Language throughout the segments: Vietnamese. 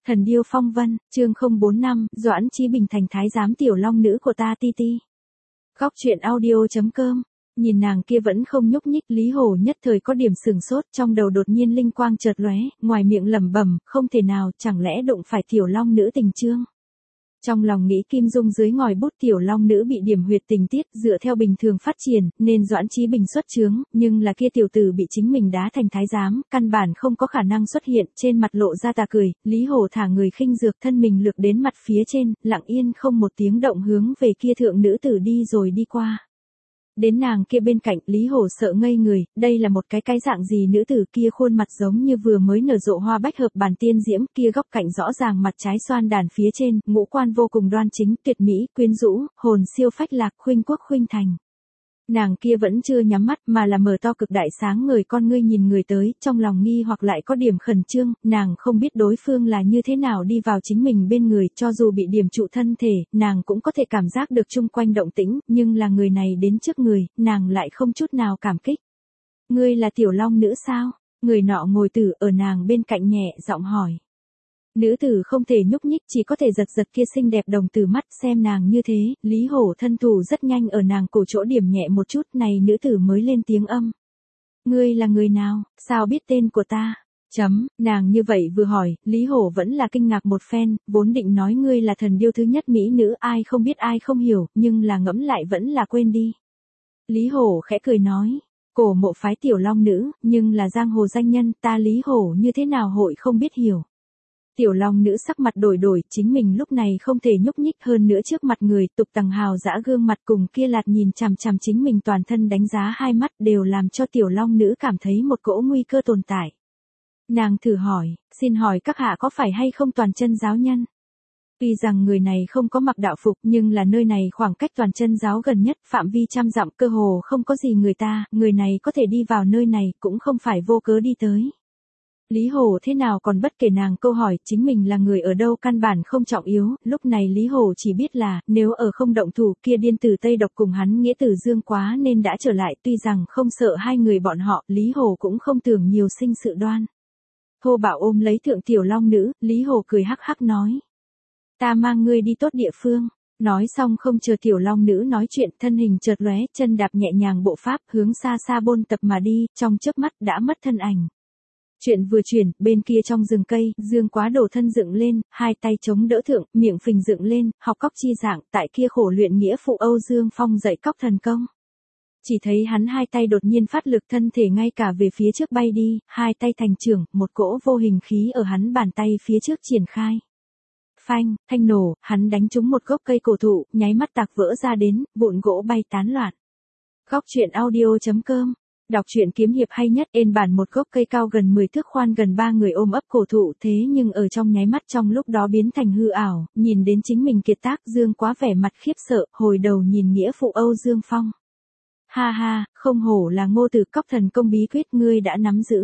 Thần điêu phong vân, chương 045, Doãn Chí Bình thành thái giám tiểu long nữ của ta ti ti. Góc truyện audio.com. Nhìn nàng kia vẫn không nhúc nhích, Lý Hổ nhất thời có điểm sừng sốt, trong đầu đột nhiên linh quang chợt lóe, ngoài miệng lẩm bẩm, không thể nào, chẳng lẽ đụng phải tiểu long nữ tình chương. Trong lòng nghĩ kim dung dưới ngòi bút tiểu long nữ bị điểm huyệt tình tiết, dựa theo bình thường phát triển, nên Doãn Chí Bình xuất chướng, nhưng là kia tiểu tử bị chính mình đá thành thái giám, căn bản không có khả năng xuất hiện, trên mặt lộ ra tà cười, Lý Hổ thả người khinh dược thân mình lược đến mặt phía trên, lặng yên không một tiếng động hướng về kia thượng nữ tử đi rồi đi qua. Đến nàng kia bên cạnh, Lý Hổ sợ ngây người, đây là một cái dạng gì nữ tử kia, khuôn mặt giống như vừa mới nở rộ hoa bách hợp bản tiên diễm, kia góc cạnh rõ ràng mặt trái xoan đàn phía trên, ngũ quan vô cùng đoan chính, tuyệt mỹ, quyến rũ, hồn siêu phách lạc, khuynh quốc khuynh thành. Nàng kia vẫn chưa nhắm mắt mà là mở to cực đại sáng ngời con ngươi nhìn người tới, trong lòng nghi hoặc lại có điểm khẩn trương, nàng không biết đối phương là như thế nào đi vào chính mình bên người, cho dù bị điểm trụ thân thể, nàng cũng có thể cảm giác được chung quanh động tĩnh, nhưng là người này đến trước người, nàng lại không chút nào cảm kích. Ngươi là tiểu long nữ sao? Người nọ ngồi tử ở nàng bên cạnh nhẹ giọng hỏi. Nữ tử không thể nhúc nhích, chỉ có thể giật giật kia xinh đẹp đồng tử mắt, xem nàng như thế, Lý Hổ thân thủ rất nhanh ở nàng cổ chỗ điểm nhẹ một chút, này nữ tử mới lên tiếng âm. Ngươi là người nào, sao biết tên của ta? Nàng như vậy vừa hỏi, Lý Hổ vẫn là kinh ngạc một phen, vốn định nói ngươi là thần điêu thứ nhất mỹ nữ, ai không biết ai không hiểu, nhưng là ngẫm lại vẫn là quên đi. Lý Hổ khẽ cười nói. Cổ mộ phái tiểu long nữ, nhưng là giang hồ danh nhân, ta Lý Hổ như thế nào hội không biết hiểu. Tiểu long nữ sắc mặt đổi, chính mình lúc này không thể nhúc nhích, hơn nữa trước mặt người, tục tằng hào dã gương mặt cùng kia lạt nhìn chằm chằm chính mình toàn thân đánh giá hai mắt đều làm cho tiểu long nữ cảm thấy một cỗ nguy cơ tồn tại. Nàng thử hỏi, xin hỏi các hạ có phải hay không toàn chân giáo nhân? Tuy rằng người này không có mặc đạo phục, nhưng là nơi này khoảng cách toàn chân giáo gần nhất, phạm vi trăm dặm, cơ hồ không có gì người này có thể đi vào nơi này, cũng không phải vô cớ đi tới. Lý Hổ thế nào còn bất kể nàng câu hỏi, chính mình là người ở đâu căn bản không trọng yếu, lúc này Lý Hổ chỉ biết là, nếu ở không động thủ, kia điên tử Tây Độc cùng hắn nghĩa tử Dương Quá nên đã trở lại, tuy rằng không sợ hai người bọn họ, Lý Hổ cũng không tưởng nhiều sinh sự đoan. Thô Bảo ôm lấy thượng tiểu long nữ, Lý Hổ cười hắc hắc nói. Ta mang ngươi đi tốt địa phương. Nói xong không chờ tiểu long nữ nói chuyện, thân hình chợt lóe, chân đạp nhẹ nhàng bộ pháp, hướng xa xa bôn tập mà đi, trong chớp mắt đã mất thân ảnh. Chuyện vừa chuyển, bên kia trong rừng cây, Dương Quá đổ thân dựng lên, hai tay chống đỡ thượng, miệng phình dựng lên, học cóc chi dạng, tại kia khổ luyện nghĩa phụ Âu Dương Phong dạy cóc thần công. Chỉ thấy hắn hai tay đột nhiên phát lực, thân thể ngay cả về phía trước bay đi, hai tay thành trưởng, một cỗ vô hình khí ở hắn bàn tay phía trước triển khai. Phanh, thanh nổ, hắn đánh trúng một gốc cây cổ thụ, nháy mắt tạc vỡ ra đến, vụn gỗ bay tán loạn. Góc truyện audio.com. Đọc truyện kiếm hiệp hay nhất, ên bản một gốc cây cao gần 10 thước khoan gần 3 người ôm ấp cổ thụ, thế nhưng ở trong nháy mắt trong lúc đó biến thành hư ảo, nhìn đến chính mình kiệt tác, Dương Quá vẻ mặt khiếp sợ, hồi đầu nhìn nghĩa phụ Âu Dương Phong. Ha ha, không hổ là Ngô Tử Cóc thần công bí quyết ngươi đã nắm giữ.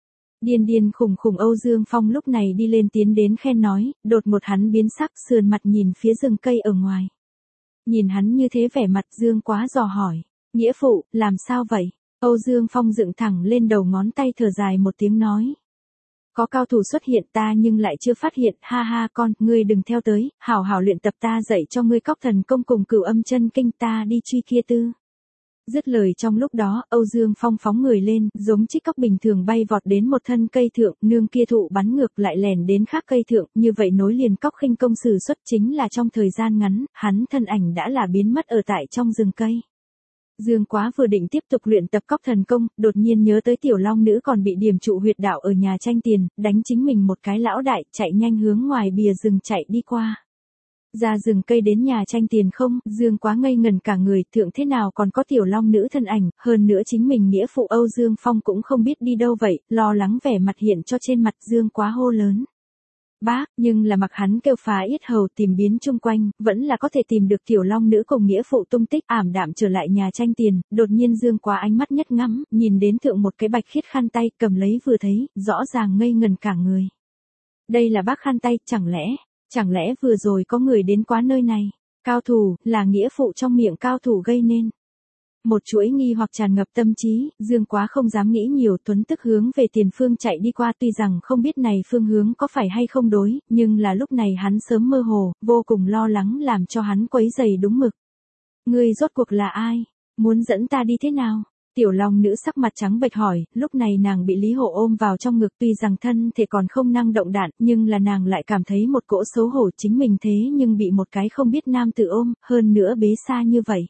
Điên khủng Âu Dương Phong lúc này đi lên tiến đến khen nói, đột một hắn biến sắc, sườn mặt nhìn phía rừng cây ở ngoài. Nhìn hắn như thế vẻ mặt, Dương Quá dò hỏi, nghĩa phụ, làm sao vậy? Âu Dương Phong dựng thẳng lên đầu ngón tay thở dài một tiếng nói. Có cao thủ xuất hiện ta nhưng lại chưa phát hiện, ha ha con, ngươi đừng theo tới, hảo hảo luyện tập ta dạy cho ngươi cóc thần công cùng Cửu Âm chân kinh ta đi truy kia tư. Dứt lời trong lúc đó, Âu Dương Phong phóng người lên, giống chích cóc bình thường bay vọt đến một thân cây thượng, nương kia thụ bắn ngược lại lèn đến khác cây thượng, như vậy nối liền cóc khinh công sử xuất chính là trong thời gian ngắn, hắn thân ảnh đã là biến mất ở tại trong rừng cây. Dương Quá vừa định tiếp tục luyện tập cóc thần công, đột nhiên nhớ tới tiểu long nữ còn bị điểm trụ huyệt đạo ở nhà tranh tiền, đánh chính mình một cái lão đại, chạy nhanh hướng ngoài bìa rừng chạy đi qua. Ra rừng cây đến nhà tranh tiền không, Dương Quá ngây ngẩn cả người, thượng thế nào còn có tiểu long nữ thân ảnh, hơn nữa chính mình nghĩa phụ Âu Dương Phong cũng không biết đi đâu vậy, lo lắng vẻ mặt hiện cho trên mặt Dương Quá hô lớn. Bác, nhưng là mặc hắn kêu phá yết hầu tìm biến chung quanh, vẫn là có thể tìm được tiểu long nữ cùng nghĩa phụ tung tích, ảm đạm trở lại nhà tranh tiền, đột nhiên Dương Quá ánh mắt nhất ngắm, nhìn đến thượng một cái bạch khiết khăn tay, cầm lấy vừa thấy, rõ ràng ngây ngần cả người. Đây là bác khăn tay, chẳng lẽ vừa rồi có người đến quá nơi này, cao thủ, là nghĩa phụ trong miệng cao thủ gây nên. Một chuỗi nghi hoặc tràn ngập tâm trí, Dương Quá không dám nghĩ nhiều, Tuấn tức hướng về tiền phương chạy đi qua, tuy rằng không biết này phương hướng có phải hay không đối, nhưng là lúc này hắn sớm mơ hồ, vô cùng lo lắng làm cho hắn quấy rầy đúng mực. Ngươi rốt cuộc là ai? Muốn dẫn ta đi thế nào? Tiểu Long nữ sắc mặt trắng bệch hỏi, lúc này nàng bị Lý Hổ ôm vào trong ngực, tuy rằng thân thể còn không năng động đạn, nhưng là nàng lại cảm thấy một cỗ xấu hổ, chính mình thế nhưng bị một cái không biết nam tử ôm, hơn nữa bế xa như vậy.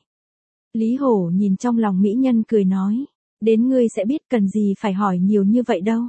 Lý Hổ nhìn trong lòng mỹ nhân cười nói, đến ngươi sẽ biết, cần gì phải hỏi nhiều như vậy đâu.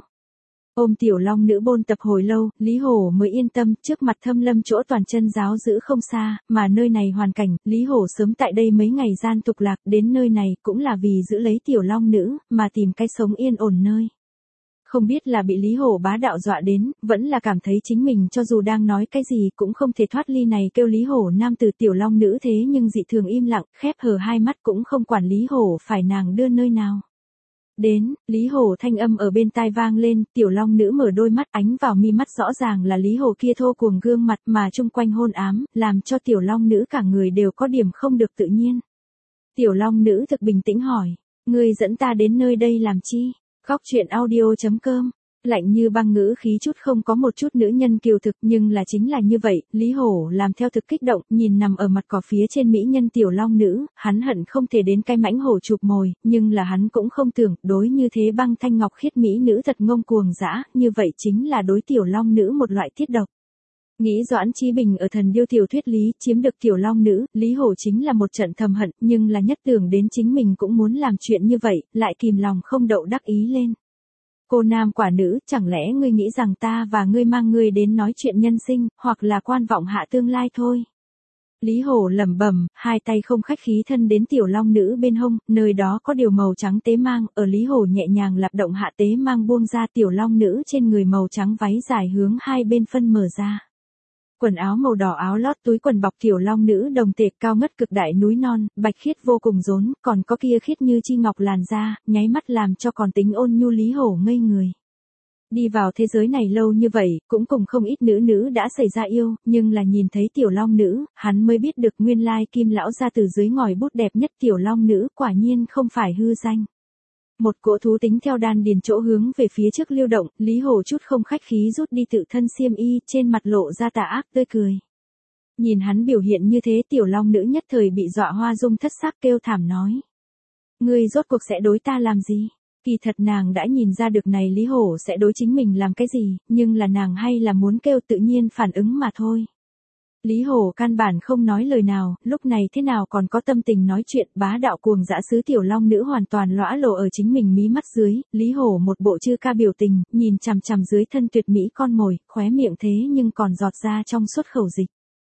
Ôm Tiểu Long nữ bôn tập hồi lâu, Lý Hổ mới yên tâm, trước mặt Thâm Lâm chỗ toàn chân giáo giữ không xa, mà nơi này hoàn cảnh, Lý Hổ sớm tại đây mấy ngày gian tục lạc, đến nơi này cũng là vì giữ lấy Tiểu Long nữ, mà tìm cái sống yên ổn nơi. Không biết là bị Lý Hổ bá đạo dọa đến, vẫn là cảm thấy chính mình cho dù đang nói cái gì cũng không thể thoát ly này kêu Lý Hổ nam từ Tiểu Long nữ thế nhưng dị thường im lặng, khép hờ hai mắt cũng không quản Lý Hổ phải nàng đưa nơi nào. Đến, Lý Hổ thanh âm ở bên tai vang lên, Tiểu Long nữ mở đôi mắt, ánh vào mi mắt rõ ràng là Lý Hổ kia thô cuồng gương mặt mà chung quanh hôn ám, làm cho Tiểu Long nữ cả người đều có điểm không được tự nhiên. Tiểu Long nữ thực bình tĩnh hỏi, ngươi dẫn ta đến nơi đây làm chi? Góc truyện audio.com, lạnh như băng ngữ khí chút không có một chút nữ nhân kiều thực, nhưng là chính là như vậy, Lý Hổ làm theo thực kích động, nhìn nằm ở mặt cỏ phía trên mỹ nhân Tiểu Long nữ, hắn hận không thể đến cái mãnh hổ chụp mồi, nhưng là hắn cũng không tưởng, đối như thế băng thanh ngọc khiết mỹ nữ thật ngông cuồng dã, như vậy chính là đối Tiểu Long nữ một loại thiết độc. Nghĩ Doãn Chí Bình ở Thần Điêu tiểu thuyết lý chiếm được Tiểu Long nữ, Lý Hổ chính là một trận thầm hận, nhưng là nhất tưởng đến chính mình cũng muốn làm chuyện như vậy, lại kìm lòng không đậu đắc ý lên. Cô nam quả nữ, chẳng lẽ ngươi nghĩ rằng ta và ngươi mang ngươi đến nói chuyện nhân sinh, hoặc là quan vọng hạ tương lai thôi. Lý Hổ lẩm bẩm, hai tay không khách khí thân đến Tiểu Long nữ bên hông, nơi đó có điều màu trắng tế mang, ở Lý Hổ nhẹ nhàng lạp động hạ tế mang buông ra, Tiểu Long nữ trên người màu trắng váy dài hướng hai bên phân mở ra. Quần áo màu đỏ áo lót túi quần bọc Tiểu Long nữ đồng tệp cao ngất cực đại núi non, bạch khiết vô cùng rốn, còn có kia khiết như chi ngọc làn da, nháy mắt làm cho còn tính ôn nhu Lý Hổ ngây người. Đi vào thế giới này lâu như vậy, cũng cùng không ít nữ đã xảy ra yêu, nhưng là nhìn thấy Tiểu Long nữ, hắn mới biết được nguyên lai Kim lão ra từ dưới ngòi bút đẹp nhất Tiểu Long nữ, quả nhiên không phải hư danh. Một cỗ thú tính theo đan điền chỗ hướng về phía trước lưu động, Lý Hổ chút không khách khí rút đi tự thân xiêm y, trên mặt lộ ra tà ác tươi cười. Nhìn hắn biểu hiện như thế, Tiểu Long nữ nhất thời bị dọa hoa dung thất sắc kêu thảm nói. Ngươi rốt cuộc sẽ đối ta làm gì? Kỳ thật nàng đã nhìn ra được này Lý Hổ sẽ đối chính mình làm cái gì, nhưng là nàng hay là muốn kêu tự nhiên phản ứng mà thôi. Lý Hổ căn bản không nói lời nào, lúc này thế nào còn có tâm tình nói chuyện, bá đạo cuồng dã sứ Tiểu Long nữ hoàn toàn lõa lộ ở chính mình mí mắt dưới, Lý Hổ một bộ chư ca biểu tình, nhìn chằm chằm dưới thân tuyệt mỹ con mồi, khóe miệng thế nhưng còn giọt ra trong suốt khẩu dịch.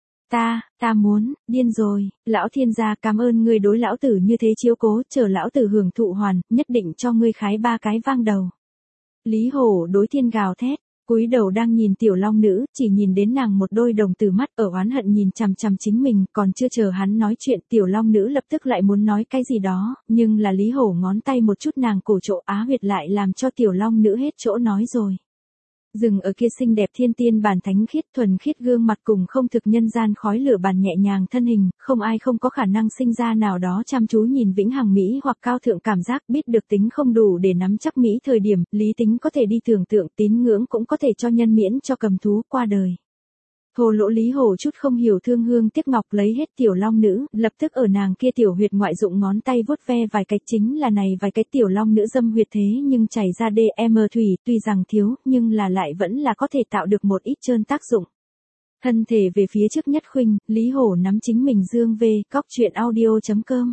Ta muốn, điên rồi, lão thiên gia cảm ơn ngươi đối lão tử như thế chiếu cố, chờ lão tử hưởng thụ hoàn, nhất định cho ngươi khái ba cái vang đầu. Lý Hổ đối thiên gào thét. Cúi đầu đang nhìn Tiểu Long nữ, chỉ nhìn đến nàng một đôi đồng tử mắt ở oán hận nhìn chằm chằm chính mình, còn chưa chờ hắn nói chuyện, Tiểu Long nữ lập tức lại muốn nói cái gì đó, nhưng là Lý Hổ ngón tay một chút nàng cổ chỗ á huyệt lại làm cho Tiểu Long nữ hết chỗ nói rồi. Dừng ở kia xinh đẹp thiên tiên bản thánh khiết thuần khiết gương mặt cùng không thực nhân gian khói lửa bàn nhẹ nhàng thân hình, không ai không có khả năng sinh ra nào đó chăm chú nhìn vĩnh hằng mỹ hoặc cao thượng cảm giác, biết được tính không đủ để nắm chắc mỹ thời điểm, lý tính có thể đi tưởng tượng, tín ngưỡng cũng có thể cho nhân miễn cho cầm thú qua đời. Thô lỗ Lý Hổ chút không hiểu thương hương tiếc ngọc lấy hết Tiểu Long nữ, lập tức ở nàng kia tiểu huyệt ngoại dụng ngón tay vuốt ve vài cái, chính là này vài cái Tiểu Long nữ dâm huyệt thế nhưng chảy ra DM thủy, tuy rằng thiếu, nhưng là lại vẫn là có thể tạo được một ít trơn tác dụng. Thân thể về phía trước nhất khuynh, Lý Hổ nắm chính mình dương về, góc truyện audio.com.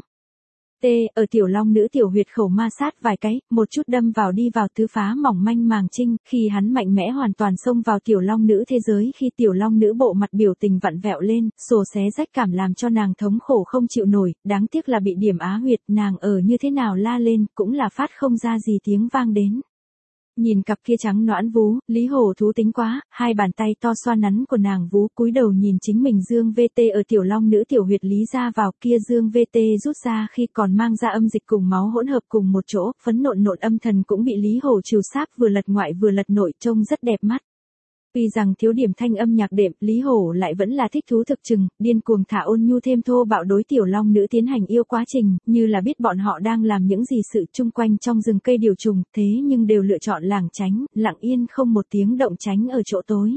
Ở Tiểu Long nữ tiểu huyệt khẩu ma sát vài cái, một chút đâm vào đi vào tứ phá mỏng manh màng trinh, khi hắn mạnh mẽ hoàn toàn xông vào Tiểu Long nữ thế giới, khi Tiểu Long nữ bộ mặt biểu tình vặn vẹo lên, sồ xé rách cảm làm cho nàng thống khổ không chịu nổi, đáng tiếc là bị điểm á huyệt, nàng ở như thế nào la lên, cũng là phát không ra gì tiếng vang đến. Nhìn cặp kia trắng nõn vú, Lý Hổ thú tính quá, hai bàn tay to xoa nắn của nàng vú, cúi đầu nhìn chính mình dương VT ở Tiểu Long nữ tiểu huyệt lý ra vào, kia dương VT rút ra khi còn mang ra âm dịch cùng máu hỗn hợp cùng một chỗ, phấn nộn âm thần cũng bị Lý Hổ trừ sáp vừa lật ngoại vừa lật nội, trông rất đẹp mắt. Tuy rằng thiếu điểm thanh âm nhạc đệm, Lý Hổ lại vẫn là thích thú thực chừng, điên cuồng thả ôn nhu thêm thô bạo đối tiểu long nữ tiến hành yêu quá trình, như là biết bọn họ đang làm những gì sự chung quanh trong rừng cây điều trùng, thế nhưng đều lựa chọn lảng tránh, lặng yên không một tiếng động tránh ở chỗ tối.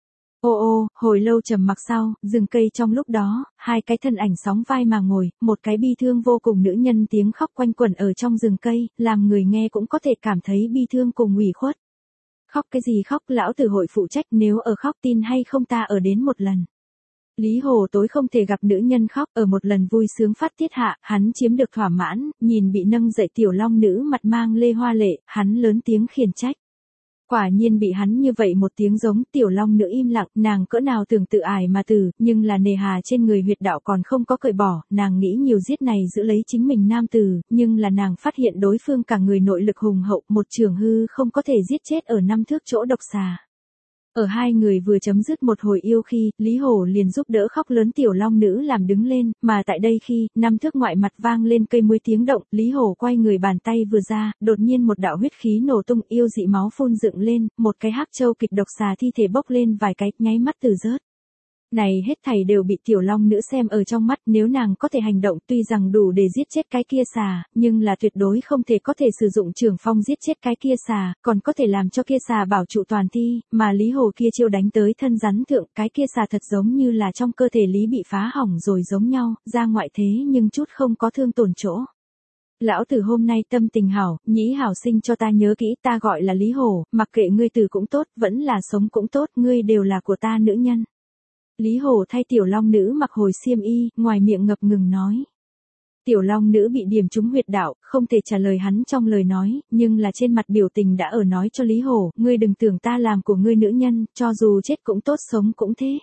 Ô, hồi lâu trầm mặc sau, rừng cây trong lúc đó, hai cái thân ảnh sóng vai mà ngồi, một cái bi thương vô cùng nữ nhân tiếng khóc quanh quẩn ở trong rừng cây, làm người nghe cũng có thể cảm thấy bi thương cùng ủy khuất. Khóc cái gì khóc, lão tử hội phụ trách, nếu ở khóc tin hay không ta ở đến một lần. Lý Hồ tối không thể gặp nữ nhân khóc, ở một lần vui sướng phát tiết hạ, hắn chiếm được thỏa mãn, nhìn bị nâng dậy tiểu long nữ mặt mang lê hoa lệ, hắn lớn tiếng khiển trách. Quả nhiên bị hắn như vậy một tiếng giống, tiểu long nữ im lặng, nàng cỡ nào tưởng tự ải mà tử, nhưng là nề hà trên người huyệt đạo còn không có cởi bỏ, nàng nghĩ nhiều giết này giữ lấy chính mình nam tử, nhưng là nàng phát hiện đối phương cả người nội lực hùng hậu, một trường hư không có thể giết chết ở 5 thước chỗ độc xà. Ở hai người vừa chấm dứt một hồi yêu khi, Lý Hổ liền giúp đỡ khóc lớn tiểu long nữ làm đứng lên, mà tại đây khi, 5 thước ngoại mặt vang lên cây muối tiếng động, Lý Hổ quay người bàn tay vừa ra, đột nhiên một đạo huyết khí nổ tung, yêu dị máu phun dựng lên, một cái hắc châu kịch độc xà thi thể bốc lên vài cái, nháy mắt từ rớt. Này hết thảy đều bị tiểu long nữ xem ở trong mắt, nếu nàng có thể hành động tuy rằng đủ để giết chết cái kia xà, nhưng là tuyệt đối không thể có thể sử dụng trường phong giết chết cái kia xà, còn có thể làm cho kia xà bảo trụ toàn thi, mà Lý Hồ kia chiêu đánh tới thân rắn thượng, cái kia xà thật giống như là trong cơ thể Lý bị phá hỏng rồi giống nhau, ra ngoại thế nhưng chút không có thương tổn chỗ. Lão tử hôm nay tâm tình hảo, nhĩ hảo sinh cho ta nhớ kỹ, ta gọi là Lý Hồ, mặc kệ ngươi tử cũng tốt, vẫn là sống cũng tốt, ngươi đều là của ta nữ nhân. Lý Hổ thay tiểu long nữ mặc hồi xiêm y, ngoài miệng ngập ngừng nói. Tiểu long nữ bị điểm trúng huyệt đạo, không thể trả lời hắn trong lời nói, nhưng là trên mặt biểu tình đã ở nói cho Lý Hổ, ngươi đừng tưởng ta làm của ngươi nữ nhân, cho dù chết cũng tốt sống cũng thế.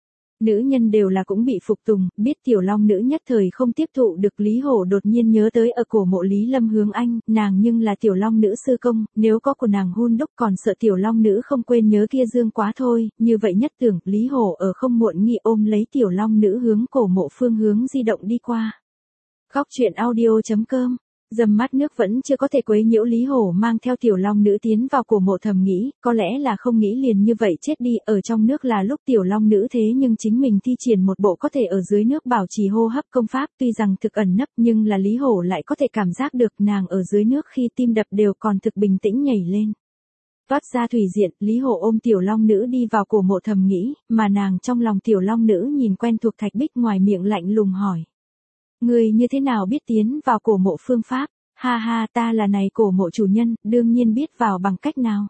Nữ nhân đều là cũng bị phục tùng, biết tiểu long nữ nhất thời không tiếp thụ được Lý Hổ đột nhiên nhớ tới ở cổ mộ Lý Lâm Hướng Anh, nàng nhưng là tiểu long nữ sư công, nếu có của nàng hun đúc còn sợ tiểu long nữ không quên nhớ kia dương quá thôi, như vậy nhất tưởng Lý Hổ ở không muộn nghi ôm lấy tiểu long nữ hướng cổ mộ phương hướng di động đi qua. Khóc chuyện audio.com Dầm mắt nước vẫn chưa có thể quấy nhiễu Lý Hổ mang theo tiểu long nữ tiến vào cổ mộ thầm nghĩ, có lẽ là không nghĩ liền như vậy chết đi, ở trong nước là lúc tiểu long nữ thế nhưng chính mình thi triển một bộ có thể ở dưới nước bảo trì hô hấp công pháp, tuy rằng thực ẩn nấp nhưng là Lý Hổ lại có thể cảm giác được nàng ở dưới nước khi tim đập đều còn thực bình tĩnh nhảy lên. Toát ra thủy diện, Lý Hổ ôm tiểu long nữ đi vào cổ mộ thầm nghĩ, mà nàng trong lòng tiểu long nữ nhìn quen thuộc thạch bích ngoài miệng lạnh lùng hỏi. Người như thế nào biết tiến vào cổ mộ phương pháp? Ha ha, ta là này cổ mộ chủ nhân, đương nhiên biết vào bằng cách nào.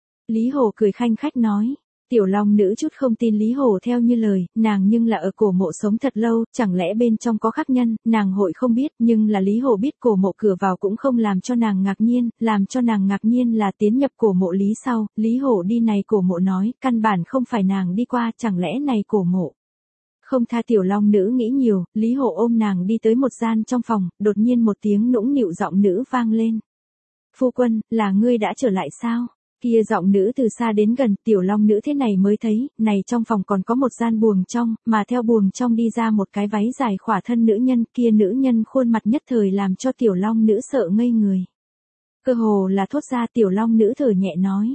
Lý Hổ cười khanh khách nói. Tiểu long nữ chút không tin Lý Hổ theo như lời, nàng nhưng là ở cổ mộ sống thật lâu, chẳng lẽ bên trong có khắc nhân, nàng hội không biết, nhưng là Lý Hổ biết cổ mộ cửa vào cũng không làm cho nàng ngạc nhiên, làm cho nàng ngạc nhiên là tiến nhập cổ mộ Lý sau, Lý Hổ đi này cổ mộ nói, căn bản không phải nàng đi qua, chẳng lẽ này cổ mộ. Không tha tiểu long nữ nghĩ nhiều, Lý Hổ ôm nàng đi tới một gian trong phòng, đột nhiên một tiếng nũng nịu giọng nữ vang lên. Phu quân, là ngươi đã trở lại sao? Kia giọng nữ từ xa đến gần, tiểu long nữ thế này mới thấy, này trong phòng còn có một gian buồng trong, mà theo buồng trong đi ra một cái váy dài khỏa thân nữ nhân, kia nữ nhân khuôn mặt nhất thời làm cho tiểu long nữ sợ ngây người. Cơ hồ là thốt ra tiểu long nữ thở nhẹ nói.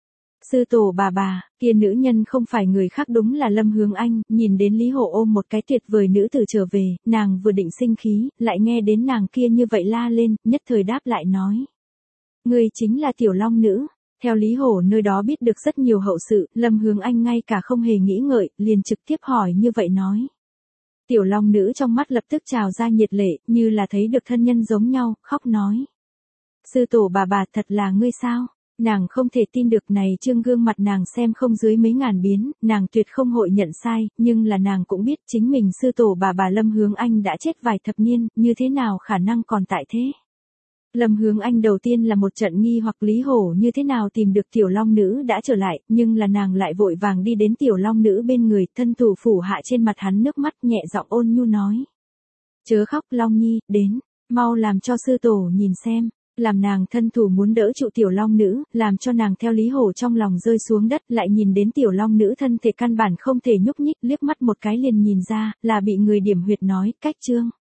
Sư tổ bà, kia nữ nhân không phải người khác đúng là Lâm Hướng Anh, nhìn đến Lý Hổ ôm một cái tuyệt vời nữ tử trở về, nàng vừa định sinh khí, lại nghe đến nàng kia như vậy la lên, nhất thời đáp lại nói. Người chính là tiểu long nữ. Theo Lý Hổ nơi đó biết được rất nhiều hậu sự, Lâm Hướng Anh ngay cả không hề nghĩ ngợi, liền trực tiếp hỏi như vậy nói. Tiểu long nữ trong mắt lập tức trào ra nhiệt lệ, như là thấy được thân nhân giống nhau, khóc nói. Sư tổ bà thật là ngươi sao? Nàng không thể tin được này trương gương mặt nàng xem không dưới mấy ngàn biến, nàng tuyệt không hội nhận sai, nhưng là nàng cũng biết chính mình sư tổ bà Lâm Hướng Anh đã chết vài thập niên, như thế nào khả năng còn tại thế. Lâm Hướng Anh đầu tiên là một trận nghi hoặc Lý Hổ như thế nào tìm được tiểu long nữ đã trở lại, nhưng là nàng lại vội vàng đi đến tiểu long nữ bên người, thân thủ phủ hạ trên mặt hắn nước mắt nhẹ giọng ôn nhu nói. Chớ khóc Long Nhi, đến, mau làm cho sư tổ nhìn xem. Làm nàng thân thủ muốn đỡ trụ tiểu long nữ, làm cho nàng theo Lý Hổ trong lòng rơi xuống đất, lại nhìn đến tiểu long nữ thân thể căn bản không thể nhúc nhích, liếc mắt một cái liền nhìn ra, là bị người điểm huyệt nói, cách chương.